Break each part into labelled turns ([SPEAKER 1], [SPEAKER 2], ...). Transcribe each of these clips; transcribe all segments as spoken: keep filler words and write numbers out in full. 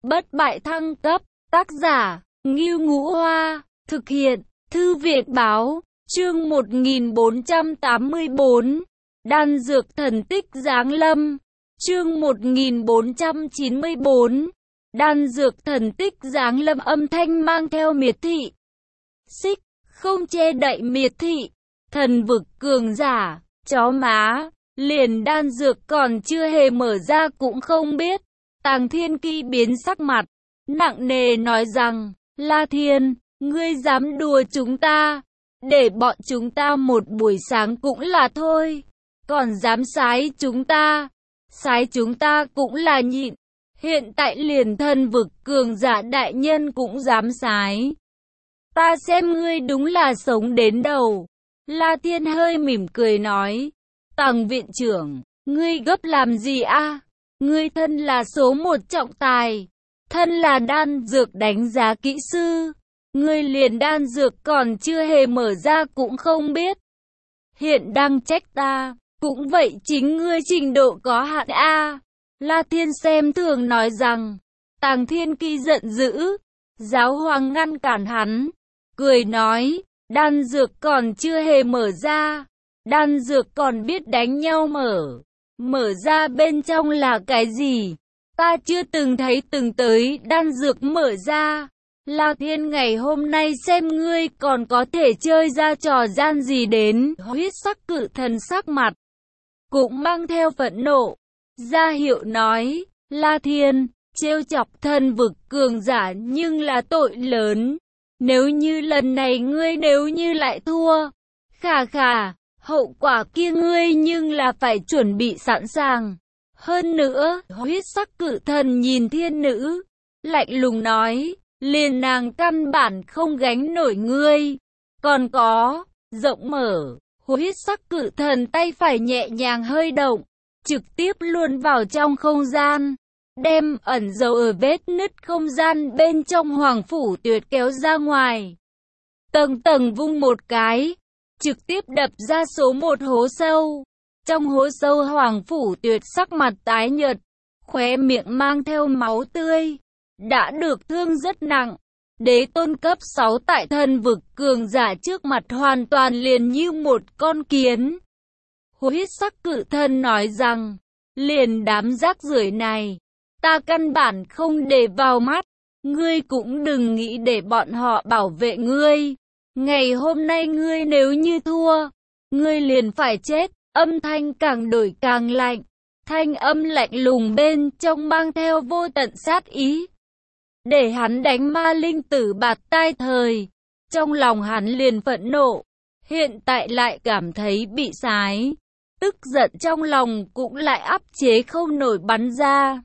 [SPEAKER 1] bất bại thăng cấp, tác giả, Ngưu Ngũ Hoa, thực hiện, Thư viện Báo, chương một nghìn bốn trăm tám mươi bốn, Đan Dược Thần Tích Giáng Lâm, chương một nghìn bốn trăm chín mươi bốn, Đan Dược Thần Tích Giáng Lâm. Âm thanh mang theo miệt thị, xích, không che đậy miệt thị, thần vực cường giả, chó má, liền đan dược còn chưa hề mở ra cũng không biết. Tàng Thiên Kỳ biến sắc mặt, nặng nề nói rằng, La Thiên, ngươi dám đùa chúng ta, để bọn chúng ta một buổi sáng cũng là thôi, còn dám sái chúng ta, sái chúng ta cũng là nhịn, hiện tại liền thần vực cường giả đại nhân cũng dám sái. Ta xem ngươi đúng là sống đến đầu. La Thiên hơi mỉm cười nói, Tàng viện trưởng, ngươi gấp làm gì a? Ngươi thân là số một trọng tài, thân là đan dược đánh giá kỹ sư, ngươi liền đan dược còn chưa hề mở ra cũng không biết. Hiện đang trách ta, cũng vậy chính ngươi trình độ có hạn a. La Thiên xem thường nói rằng. Tàng Thiên Kỳ giận dữ, giáo hoàng ngăn cản hắn, cười nói, đan dược còn chưa hề mở ra, đan dược còn biết đánh nhau mở, mở ra bên trong là cái gì? Ta chưa từng thấy từng tới đan dược mở ra. La Thiên, ngày hôm nay xem ngươi còn có thể chơi ra trò gian gì đến. Huyết sắc cự thần sắc mặt cũng mang theo phẫn nộ, ra hiệu nói, La Thiên, trêu chọc thần vực cường giả nhưng là tội lớn. Nếu như lần này ngươi nếu như lại thua, khà khà, hậu quả kia ngươi nhưng là phải chuẩn bị sẵn sàng. Hơn nữa, huyết sắc cự thần nhìn thiên nữ, lạnh lùng nói, liền nàng căn bản không gánh nổi ngươi. Còn có, rộng mở, huyết sắc cự thần tay phải nhẹ nhàng hơi động, trực tiếp luôn vào trong không gian, đem ẩn dấu ở vết nứt không gian bên trong Hoàng Phủ Tuyệt kéo ra ngoài. Tầng tầng vung một cái, trực tiếp đập ra số một hố sâu. Trong hố sâu Hoàng Phủ Tuyệt sắc mặt tái nhợt, khóe miệng mang theo máu tươi, đã được thương rất nặng. Đế tôn cấp sáu tại thần vực cường giả trước mặt hoàn toàn liền như một con kiến. Huyết sắc cự thần nói rằng, liền đám rác rưởi này, ta căn bản không để vào mắt, ngươi cũng đừng nghĩ để bọn họ bảo vệ ngươi. Ngày hôm nay ngươi nếu như thua, ngươi liền phải chết. Âm thanh càng đổi càng lạnh, thanh âm lạnh lùng bên trong mang theo vô tận sát ý. Để hắn đánh ma linh tử bạt tai thời, trong lòng hắn liền phẫn nộ, hiện tại lại cảm thấy bị sái, tức giận trong lòng cũng lại áp chế không nổi bắn ra.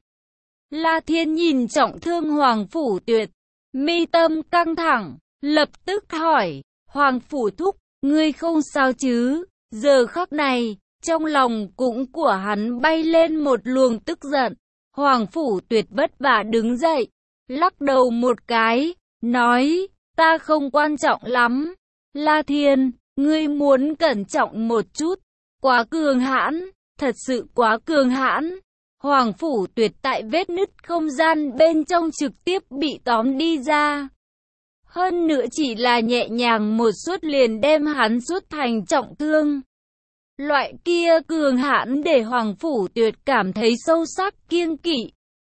[SPEAKER 1] La Thiên nhìn trọng thương Hoàng Phủ Tuyệt, mi tâm căng thẳng, lập tức hỏi, Hoàng Phủ thúc, ngươi không sao chứ? Giờ khắc này, trong lòng cũng của hắn bay lên một luồng tức giận. Hoàng Phủ Tuyệt vất vả đứng dậy, lắc đầu một cái, nói, ta không quan trọng lắm. La Thiên, ngươi muốn cẩn trọng một chút, quá cường hãn, thật sự quá cường hãn. Hoàng Phủ Tuyệt tại vết nứt không gian bên trong trực tiếp bị tóm đi ra. Hơn nữa chỉ là nhẹ nhàng một suốt liền đem hắn suốt thành trọng thương. Loại kia cường hãn để Hoàng Phủ Tuyệt cảm thấy sâu sắc kiêng kỵ,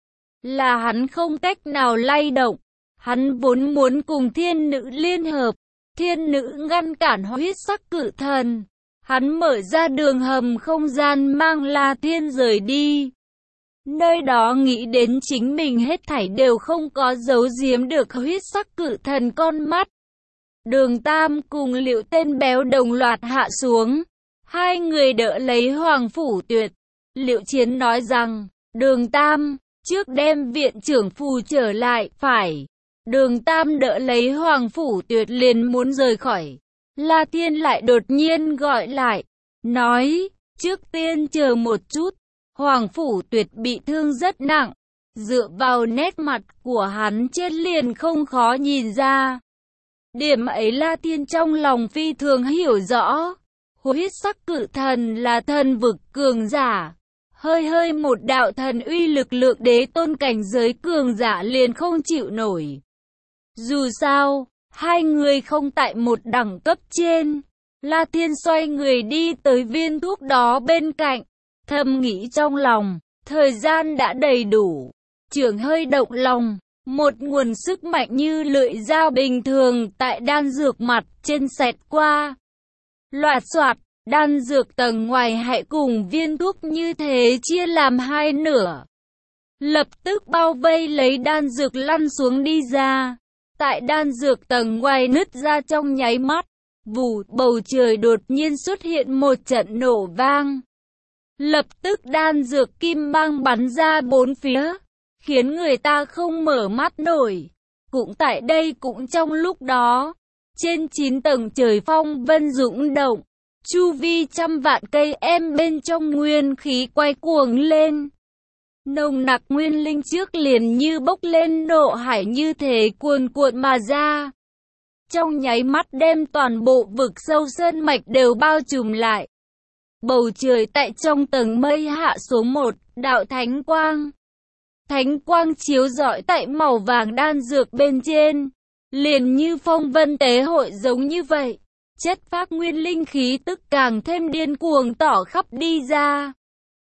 [SPEAKER 1] là hắn không cách nào lay động. Hắn vốn muốn cùng thiên nữ liên hợp, thiên nữ ngăn cản huyết sắc cự thần. Hắn mở ra đường hầm không gian mang La Thiên rời đi. Nơi đó nghĩ đến chính mình hết thảy đều không có giấu giếm được huyết sắc cự thần con mắt. Đường Tam cùng Liệu tên béo đồng loạt hạ xuống. Hai người đỡ lấy Hoàng Phủ Tuyệt. Liệu Chiến nói rằng, Đường Tam, trước đem viện trưởng phù trở lại, phải. Đường Tam đỡ lấy Hoàng Phủ Tuyệt liền muốn rời khỏi. La Thiên lại đột nhiên gọi lại, nói, trước tiên chờ một chút. Hoàng Phủ Tuyệt bị thương rất nặng, dựa vào nét mặt của hắn chết liền không khó nhìn ra. Điểm ấy La Thiên trong lòng phi thường hiểu rõ. Huyết sắc cự thần là thần vực cường giả, Hơi hơi một đạo thần uy lực lượng đế tôn cảnh giới cường giả liền không chịu nổi. Dù sao, hai người không tại một đẳng cấp trên. La Thiên xoay người đi tới viên thuốc đó bên cạnh, thầm nghĩ trong lòng, thời gian đã đầy đủ. Chưởng hơi động lòng, một nguồn sức mạnh như lưỡi dao bình thường tại đan dược mặt trên xẹt qua. Loạt soạt, đan dược tầng ngoài hãy cùng viên thuốc như thế chia làm hai nửa. Lập tức bao vây lấy đan dược lăn xuống đi ra. Tại đan dược tầng ngoài nứt ra trong nháy mắt, vù, bầu trời đột nhiên xuất hiện một trận nổ vang. Lập tức đan dược kim mang bắn ra bốn phía, khiến người ta không mở mắt nổi. Cũng tại đây cũng trong lúc đó, trên chín tầng trời phong vân dũng động, chu vi trăm vạn cây em bên trong nguyên khí quay cuồng lên. Nồng nặc nguyên linh trước liền như bốc lên nộ hải như thế cuồn cuộn mà ra. Trong nháy mắt đem toàn bộ vực sâu sơn mạch đều bao trùm lại. Bầu trời tại trong tầng mây hạ xuống một đạo thánh quang. Thánh quang chiếu rọi tại màu vàng đan dược bên trên. Liền như phong vân tế hội giống như vậy. Chất phác nguyên linh khí tức càng thêm điên cuồng tỏ khắp đi ra.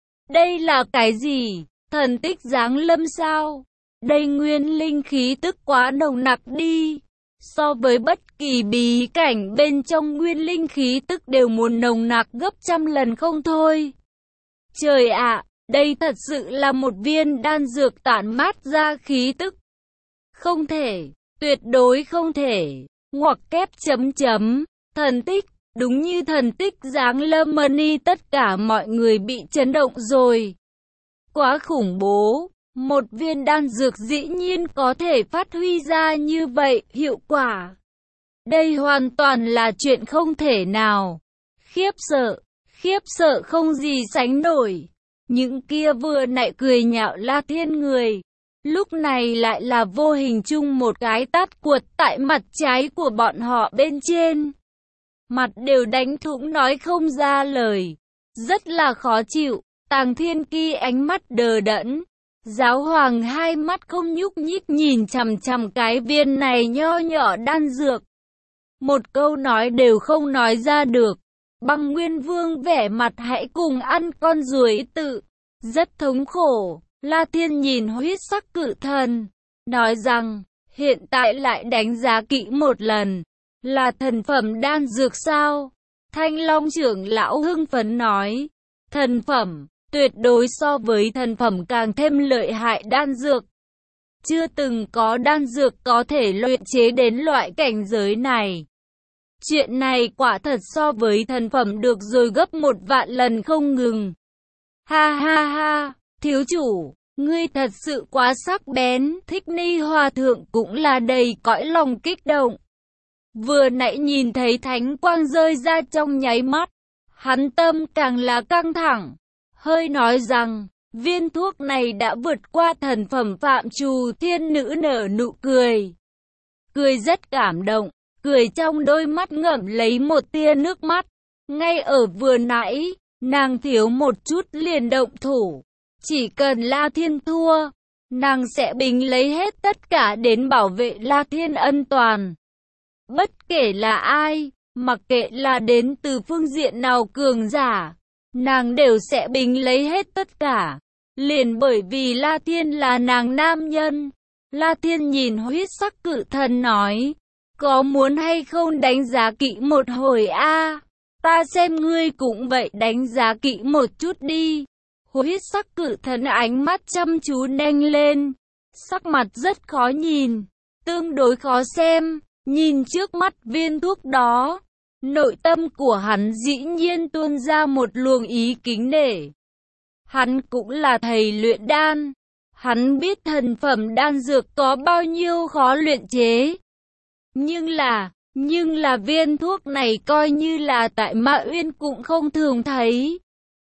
[SPEAKER 1] Đây là cái gì? Thần tích giáng lâm sao? Đây nguyên linh khí tức quá nồng nặc đi. So với bất kỳ bí cảnh bên trong nguyên linh khí tức đều muốn nồng nặc gấp trăm lần không thôi. Trời ạ, đây thật sự là một viên đan dược tản mát ra khí tức. Không thể, tuyệt đối không thể. Ngoặc kép chấm chấm, thần tích, đúng như thần tích giáng lâm money, tất cả mọi người bị chấn động rồi. Quá khủng bố, một viên đan dược dĩ nhiên có thể phát huy ra như vậy hiệu quả. Đây hoàn toàn là chuyện không thể nào. Khiếp sợ, khiếp sợ không gì sánh nổi. Những kia vừa nãy cười nhạo La Thiên người, lúc này lại là vô hình chung một cái tát cuột tại mặt trái của bọn họ bên trên. Mặt đều đánh thủng nói không ra lời, rất là khó chịu. Tàng Thiên Ki ánh mắt đờ đẫn, giáo hoàng hai mắt không nhúc nhích nhìn chằm chằm cái viên này nho nhỏ đan dược. Một câu nói đều không nói ra được. Băng Nguyên Vương vẻ mặt hãy cùng ăn con ruồi tự, rất thống khổ. La Thiên nhìn huyết sắc cự thần, nói rằng, hiện tại lại đánh giá kỹ một lần, là thần phẩm đan dược sao? Thanh Long trưởng lão hưng phấn nói, thần phẩm, tuyệt đối so với thần phẩm càng thêm lợi hại đan dược. Chưa từng có đan dược có thể luyện chế đến loại cảnh giới này. Chuyện này quả thật so với thần phẩm được rồi gấp một vạn lần không ngừng. Ha ha ha, thiếu chủ, ngươi thật sự quá sắc bén. Thích Ni Hòa Thượng cũng là đầy cõi lòng kích động. Vừa nãy nhìn thấy thánh quang rơi ra trong nháy mắt, hắn tâm càng là căng thẳng. Hơi nói rằng, viên thuốc này đã vượt qua thần phẩm phạm trù. Thiên nữ nở nụ cười. Cười rất cảm động, cười trong đôi mắt ngậm lấy một tia nước mắt. Ngay ở vừa nãy, nàng thiếu một chút liền động thủ. Chỉ cần La Thiên thua, nàng sẽ bình lấy hết tất cả đến bảo vệ La Thiên ân toàn. Bất kể là ai, mặc kệ là đến từ phương diện nào cường giả, nàng đều sẽ bình lấy hết tất cả. Liền bởi vì La Thiên là nàng nam nhân. La Thiên nhìn huyết sắc cự thần nói, có muốn hay không đánh giá kỹ một hồi a? À? Ta xem ngươi cũng vậy, đánh giá kỹ một chút đi. Huyết sắc cự thần ánh mắt chăm chú đanh lên, sắc mặt rất khó nhìn, tương đối khó xem. Nhìn trước mắt viên thuốc đó, nội tâm của hắn dĩ nhiên tuôn ra một luồng ý kính nể. Hắn cũng là thầy luyện đan, hắn biết thần phẩm đan dược có bao nhiêu khó luyện chế. Nhưng là, nhưng là viên thuốc này coi như là tại Ma Uyên cũng không thường thấy.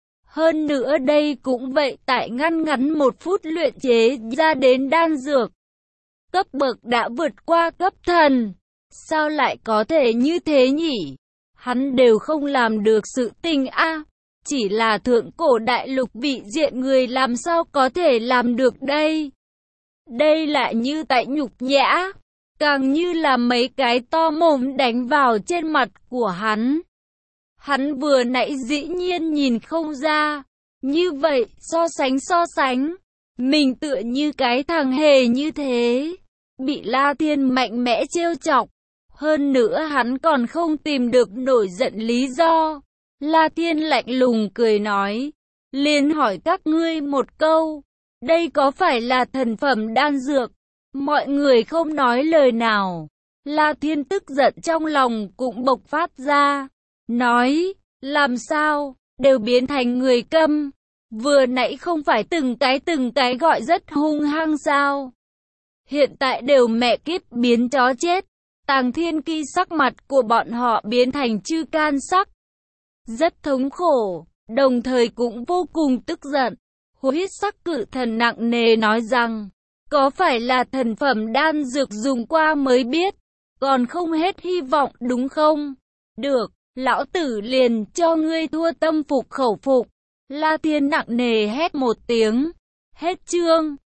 [SPEAKER 1] Hơn nữa đây cũng vậy, tại ngăn ngắn một phút luyện chế ra đến đan dược. Cấp bậc đã vượt qua cấp thần. Sao lại có thể như thế nhỉ? Hắn đều không làm được sự tình a. À. Chỉ là thượng cổ đại lục vị diện người làm sao có thể làm được đây? Đây lại như tại nhục nhã, càng như là mấy cái to mồm đánh vào trên mặt của hắn. Hắn vừa nãy dĩ nhiên nhìn không ra. Như vậy, so sánh so sánh, mình tựa như cái thằng hề như thế, bị La Thiên mạnh mẽ trêu chọc. Hơn nữa hắn còn không tìm được nổi giận lý do. La Thiên lạnh lùng cười nói, liền hỏi các ngươi một câu, đây có phải là thần phẩm đan dược? Mọi người không nói lời nào. La Thiên tức giận trong lòng cũng bộc phát ra, nói, làm sao, đều biến thành người câm. Vừa nãy không phải từng cái từng cái gọi rất hung hăng sao? Hiện tại đều mẹ kiếp biến chó chết. Tàng Thiên Kỳ sắc mặt của bọn họ biến thành chư can sắc. Rất thống khổ, đồng thời cũng vô cùng tức giận. Huyết sắc cự thần nặng nề nói rằng, có phải là thần phẩm đan dược dùng qua mới biết, còn không hết hy vọng đúng không? Được, lão tử liền cho ngươi thua tâm phục khẩu phục. La Thiên nặng nề hét một tiếng. Hết chương.